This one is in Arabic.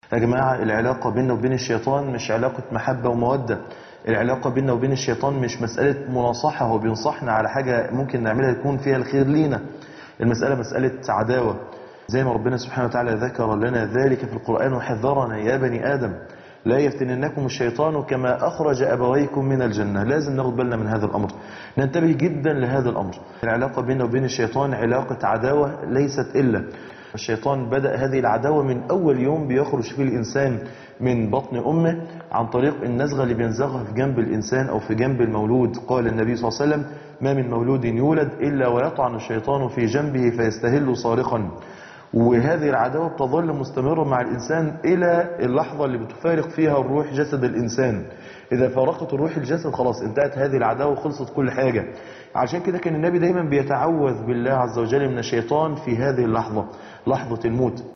يا جماعة العلاقة بيننا وبين الشيطان مش علاقة محبة ومودة. العلاقة بيننا وبين الشيطان مش مسألة مناصحة، هو بينصحنا على حاجة ممكن نعملها يكون فيها الخير لينا. المسألة مسألة عداوة، زي ما ربنا سبحانه وتعالى ذكر لنا ذلك في القرآن وحذرنا: يا بني آدم لا يفتننكم الشيطان كما أخرج أبويكم من الجنة. لازم ناخد بالنا من هذا الأمر، ننتبه جدا لهذا الأمر. العلاقة بيننا وبين الشيطان علاقة عداوة ليست إلا. الشيطان بدأ هذه العداوة من أول يوم بيخرج فيه الإنسان من بطن أمه عن طريق النزغة اللي بينزغها في جنب الإنسان أو في جنب المولود. قال النبي صلى الله عليه وسلم: ما من مولود يولد إلا ويطعن الشيطان في جنبه فيستهل صارخا. وهذه العداوة بتظل مستمرة مع الإنسان إلى اللحظة اللي بتفارق فيها الروح جسد الإنسان. إذا فارقت الروح الجسد خلاص انتهت هذه العداوة وخلصت كل حاجة. عشان كده كان النبي دايما بيتعوذ بالله عز وجل من الشيطان في هذه اللحظة، لحظة الموت.